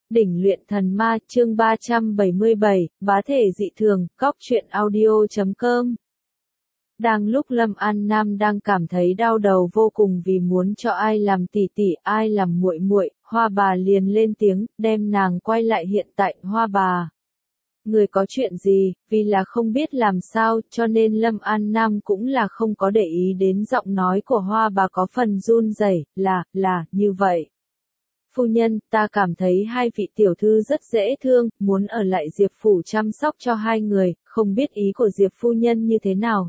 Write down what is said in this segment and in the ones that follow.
Đỉnh luyện thần ma chương 377, bá thể dị thường, góc truyện audio.com. Đang lúc Lâm An Nam đang cảm thấy đau đầu vô cùng vì muốn cho ai làm tỷ tỷ, ai làm muội muội, Hoa Bà liền lên tiếng, đem nàng quay lại hiện tại. Hoa Bà, người có chuyện gì? Vì là không biết làm sao, cho nên Lâm An Nam cũng là không có để ý đến giọng nói của Hoa Bà có phần run rẩy, là như vậy. Phu nhân, ta cảm thấy hai vị tiểu thư rất dễ thương, muốn ở lại Diệp phủ chăm sóc cho hai người, không biết ý của Diệp phu nhân như thế nào.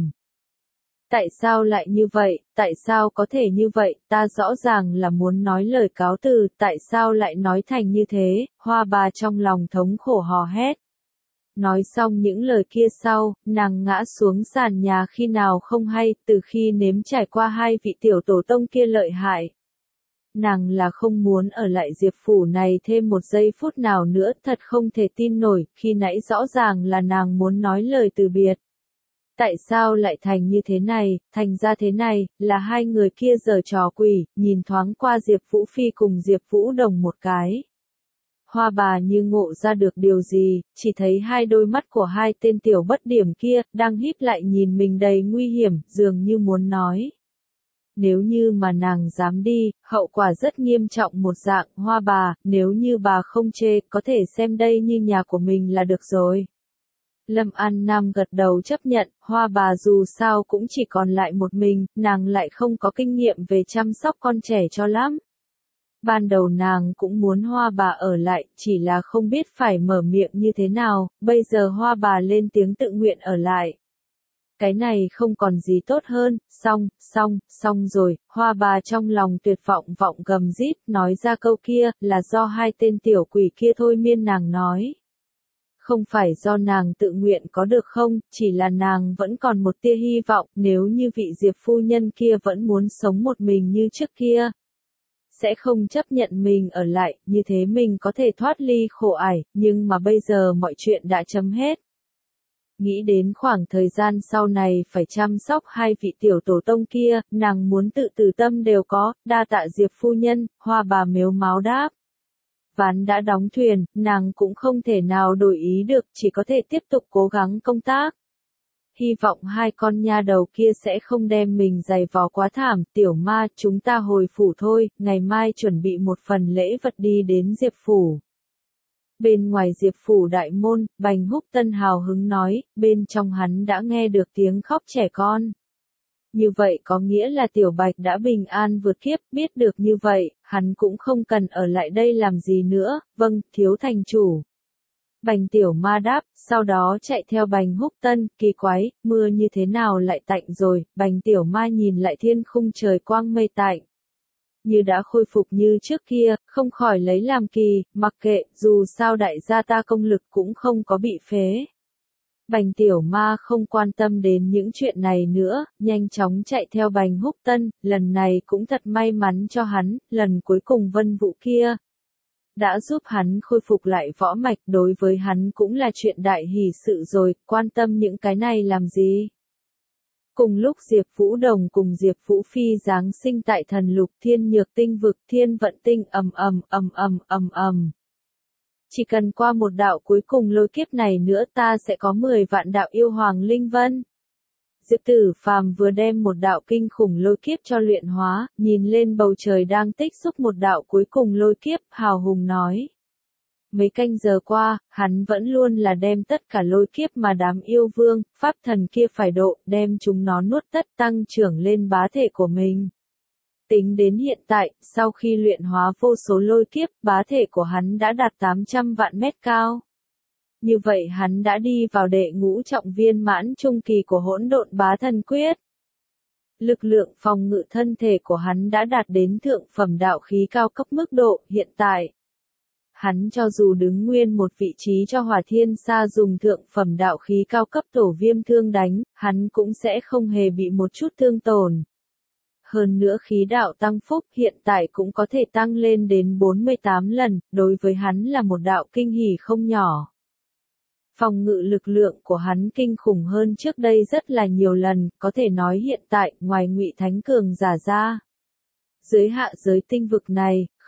Tại sao lại như vậy, tại sao có thể như vậy, ta rõ ràng là muốn nói lời cáo từ, tại sao lại nói thành như thế? Hoa Bà trong lòng thống khổ hò hét. Nói xong những lời kia sau, nàng ngã xuống sàn nhà khi nào không hay, từ khi nếm trải qua hai vị tiểu tổ tông kia lợi hại. Nàng là không muốn ở lại Diệp phủ này thêm một giây phút nào nữa, thật không thể tin nổi, khi nãy rõ ràng là nàng muốn nói lời từ biệt. Tại sao lại thành như thế này, thành ra thế này, là hai người kia giở trò quỷ, nhìn thoáng qua Diệp Vũ Phi cùng Diệp Vũ Đồng một cái. Hoa Bà như ngộ ra được điều gì, chỉ thấy hai đôi mắt của hai tên tiểu bất điểm kia, đang híp lại nhìn mình đầy nguy hiểm, dường như muốn nói. Nếu như mà nàng dám đi, hậu quả rất nghiêm trọng một dạng. Hoa Bà, nếu như bà không chê, có thể xem đây như nhà của mình là được rồi. Lâm An Nam gật đầu chấp nhận, Hoa Bà dù sao cũng chỉ còn lại một mình, nàng lại không có kinh nghiệm về chăm sóc con trẻ cho lắm. Ban đầu nàng cũng muốn Hoa Bà ở lại, chỉ là không biết phải mở miệng như thế nào, bây giờ Hoa Bà lên tiếng tự nguyện ở lại. Cái này không còn gì tốt hơn, xong rồi, Hoa Bà trong lòng tuyệt vọng gầm rít, nói ra câu kia, là do hai tên tiểu quỷ kia thôi miên nàng nói. Không phải do nàng tự nguyện có được không, chỉ là nàng vẫn còn một tia hy vọng, nếu như vị Diệp phu nhân kia vẫn muốn sống một mình như trước kia. Sẽ không chấp nhận mình ở lại, như thế mình có thể thoát ly khổ ải, nhưng mà bây giờ mọi chuyện đã chấm hết. Nghĩ đến khoảng thời gian sau này phải chăm sóc hai vị tiểu tổ tông kia, nàng muốn tự tử tâm đều có, đa tạ Diệp phu nhân. Hoa Bà mếu máo đáp. Ván đã đóng thuyền, nàng cũng không thể nào đổi ý được, chỉ có thể tiếp tục cố gắng công tác. Hy vọng hai con nha đầu kia sẽ không đem mình giày vò quá thảm. Tiểu Ma, chúng ta hồi phủ thôi, ngày mai chuẩn bị một phần lễ vật đi đến Diệp phủ. Bên ngoài Diệp phủ đại môn, Bành Húc Tân hào hứng nói, bên trong hắn đã nghe được tiếng khóc trẻ con. Như vậy có nghĩa là Tiểu Bạch đã bình an vượt kiếp, biết được như vậy, hắn cũng không cần ở lại đây làm gì nữa. Vâng, thiếu thành chủ. Bành Tiểu Ma đáp, sau đó chạy theo Bành Húc Tân. Kỳ quái, mưa như thế nào lại tạnh rồi? Bành Tiểu Ma nhìn lại thiên khung trời quang mây tạnh. Như đã khôi phục như trước kia, không khỏi lấy làm kỳ, mặc kệ, dù sao đại gia ta công lực cũng không có bị phế. Bành Tiểu Ma không quan tâm đến những chuyện này nữa, nhanh chóng chạy theo Bành Húc Tân, lần này cũng thật may mắn cho hắn, lần cuối cùng Vân Vũ kia đã giúp hắn khôi phục lại võ mạch, đối với hắn cũng là chuyện đại hỷ sự rồi, quan tâm những cái này làm gì. Cùng lúc Diệp Vũ Đồng cùng Diệp Vũ Phi giáng sinh tại thần lục thiên nhược tinh vực thiên vận tinh ầm. Chỉ cần qua một đạo cuối cùng lôi kiếp này nữa ta sẽ có 10 vạn đạo yêu hoàng linh vân. Diệp Tử Phàm vừa đem một đạo kinh khủng lôi kiếp cho luyện hóa, nhìn lên bầu trời đang tích xúc một đạo cuối cùng lôi kiếp, hào hùng nói. Mấy canh giờ qua, hắn vẫn luôn là đem tất cả lôi kiếp mà đám yêu vương, pháp thần kia phải độ, đem chúng nó nuốt tất tăng trưởng lên bá thể của mình. Tính đến hiện tại, sau khi luyện hóa vô số lôi kiếp, bá thể của hắn đã đạt 800 vạn mét cao. Như vậy hắn đã đi vào đệ ngũ trọng viên mãn trung kỳ của hỗn độn bá thần quyết. Lực lượng phòng ngự thân thể của hắn đã đạt đến thượng phẩm đạo khí cao cấp mức độ, hiện tại. Hắn cho dù đứng nguyên một vị trí cho Hỏa Thiên Sa dùng thượng phẩm đạo khí cao cấp tổ viêm thương đánh, hắn cũng sẽ không hề bị một chút thương tổn. Hơn nữa khí đạo tăng phúc hiện tại cũng có thể tăng lên đến 48 lần, đối với hắn là một đạo kinh hỉ không nhỏ. Phòng ngự lực lượng của hắn kinh khủng hơn trước đây rất là nhiều lần, có thể nói hiện tại, ngoài Ngụy Thánh cường giả ra. Dưới hạ giới tinh vực này,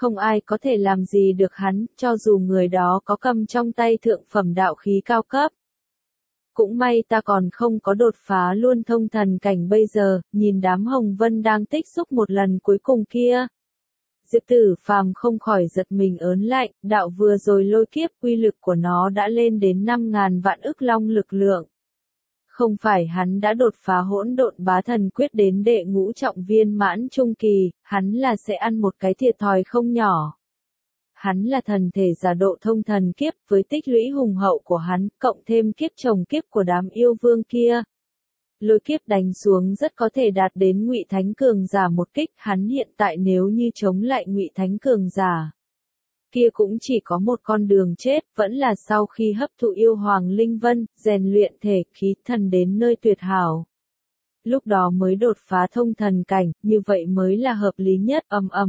không ai có thể làm gì được hắn, cho dù người đó có cầm trong tay thượng phẩm đạo khí cao cấp. Cũng may ta còn không có đột phá luôn thông thần cảnh bây giờ, nhìn đám hồng vân đang tích xúc một lần cuối cùng kia. Diệp Tử Phàm không khỏi giật mình ớn lạnh, đạo vừa rồi lôi kiếp uy lực của nó đã lên đến 5.000 vạn ức long lực lượng. Không phải hắn đã đột phá hỗn độn bá thần quyết đến đệ ngũ trọng viên mãn trung kỳ, hắn là sẽ ăn một cái thiệt thòi không nhỏ. Hắn là thần thể giả độ thông thần kiếp với tích lũy hùng hậu của hắn, cộng thêm kiếp chồng kiếp của đám yêu vương kia. Lôi kiếp đánh xuống rất có thể đạt đến Ngụy Thánh cường giả một kích, hắn hiện tại nếu như chống lại Ngụy Thánh cường giả kia cũng chỉ có một con đường chết, vẫn là sau khi hấp thụ yêu hoàng linh vân, rèn luyện thể khí thần đến nơi tuyệt hảo. Lúc đó mới đột phá thông thần cảnh, như vậy mới là hợp lý nhất.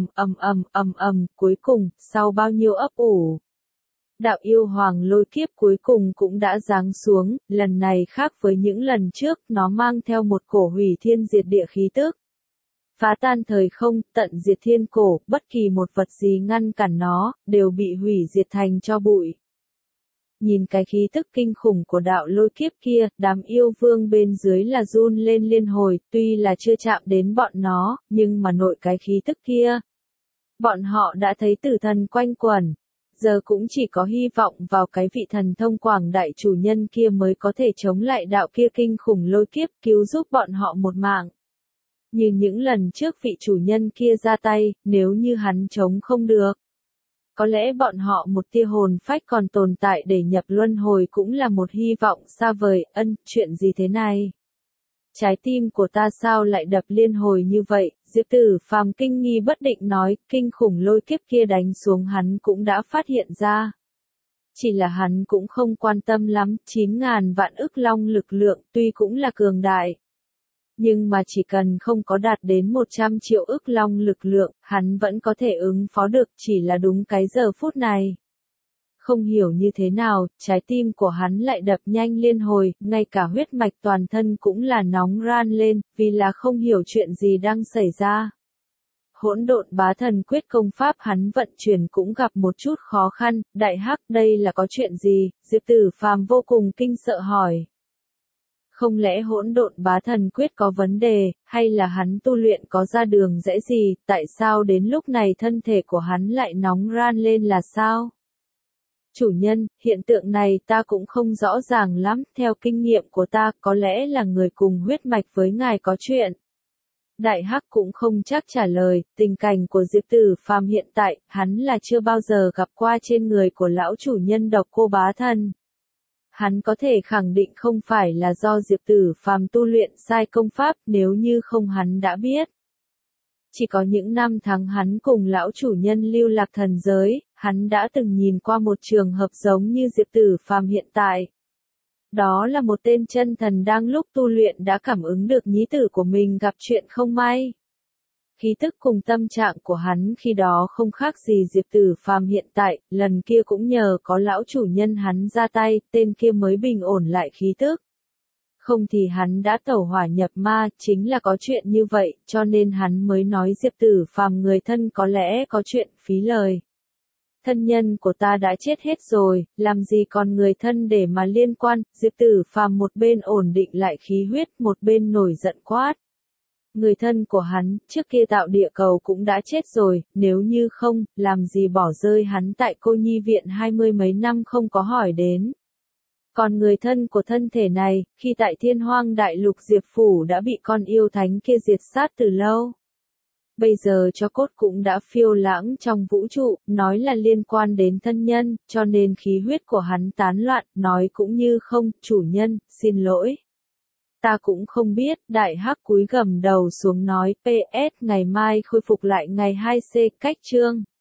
Cuối cùng, sau bao nhiêu ấp ủ, đạo yêu hoàng lôi kiếp cuối cùng cũng đã giáng xuống, lần này khác với những lần trước, nó mang theo một cổ hủy thiên diệt địa khí tức. Phá tan thời không, tận diệt thiên cổ, bất kỳ một vật gì ngăn cản nó, đều bị hủy diệt thành tro bụi. Nhìn cái khí tức kinh khủng của đạo lôi kiếp kia, đám yêu vương bên dưới là run lên liên hồi, tuy là chưa chạm đến bọn nó, nhưng mà nội cái khí tức kia. Bọn họ đã thấy tử thần quanh quẩn, giờ cũng chỉ có hy vọng vào cái vị thần thông quảng đại chủ nhân kia mới có thể chống lại đạo kia kinh khủng lôi kiếp, cứu giúp bọn họ một mạng. Như những lần trước vị chủ nhân kia ra tay, nếu như hắn chống không được, có lẽ bọn họ một tia hồn phách còn tồn tại để nhập luân hồi cũng là một hy vọng xa vời. Chuyện gì thế này? Trái tim của ta sao lại đập liên hồi như vậy? Diệp Tử Phàm kinh nghi bất định nói, kinh khủng lôi kiếp kia đánh xuống hắn cũng đã phát hiện ra. Chỉ là hắn cũng không quan tâm lắm, 9.000 vạn ức long lực lượng tuy cũng là cường đại. Nhưng mà chỉ cần không có đạt đến 100 triệu ức long lực lượng, hắn vẫn có thể ứng phó được, chỉ là đúng cái giờ phút này. Không hiểu như thế nào, trái tim của hắn lại đập nhanh liên hồi, ngay cả huyết mạch toàn thân cũng là nóng ran lên, vì là không hiểu chuyện gì đang xảy ra. Hỗn độn bá thần quyết công pháp hắn vận chuyển cũng gặp một chút khó khăn, đại hắc đây là có chuyện gì? Diệp Tử Phàm vô cùng kinh sợ hỏi. Không lẽ hỗn độn bá thần quyết có vấn đề, hay là hắn tu luyện có ra đường rẽ gì, tại sao đến lúc này thân thể của hắn lại nóng ran lên là sao? Chủ nhân, hiện tượng này ta cũng không rõ ràng lắm, theo kinh nghiệm của ta, có lẽ là người cùng huyết mạch với ngài có chuyện. Đại hắc cũng không chắc trả lời, tình cảnh của Diệp Tử Phàm hiện tại, hắn là chưa bao giờ gặp qua trên người của lão chủ nhân Độc Cô Bá Thần. Hắn có thể khẳng định không phải là do Diệp Tử Phàm tu luyện sai công pháp, nếu như không hắn đã biết. Chỉ có những năm tháng hắn cùng lão chủ nhân lưu lạc thần giới, hắn đã từng nhìn qua một trường hợp giống như Diệp Tử Phàm hiện tại. Đó là một tên chân thần đang lúc tu luyện đã cảm ứng được nhí tử của mình gặp chuyện không may. Khí tức cùng tâm trạng của hắn khi đó không khác gì Diệp Tử Phàm hiện tại, lần kia cũng nhờ có lão chủ nhân hắn ra tay, tên kia mới bình ổn lại khí tức. Không thì hắn đã tẩu hỏa nhập ma, chính là có chuyện như vậy, cho nên hắn mới nói Diệp Tử Phàm người thân có lẽ có chuyện phí lời. Thân nhân của ta đã chết hết rồi, làm gì còn người thân để mà liên quan? Diệp Tử Phàm một bên ổn định lại khí huyết, một bên nổi giận quát. Người thân của hắn, trước kia tạo địa cầu cũng đã chết rồi, nếu như không, làm gì bỏ rơi hắn tại cô nhi viện 20 mấy năm không có hỏi đến. Còn người thân của thân thể này, khi tại Thiên Hoang Đại Lục Diệp Phủ đã bị con yêu thánh kia diệt sát từ lâu. Bây giờ cho cốt cũng đã phiêu lãng trong vũ trụ, nói là liên quan đến thân nhân, cho nên khí huyết của hắn tán loạn, nói cũng như không, chủ nhân, xin lỗi. Ta cũng không biết, đại hắc cúi gầm đầu xuống nói, PS ngày mai khôi phục lại ngày 2C, cách chương.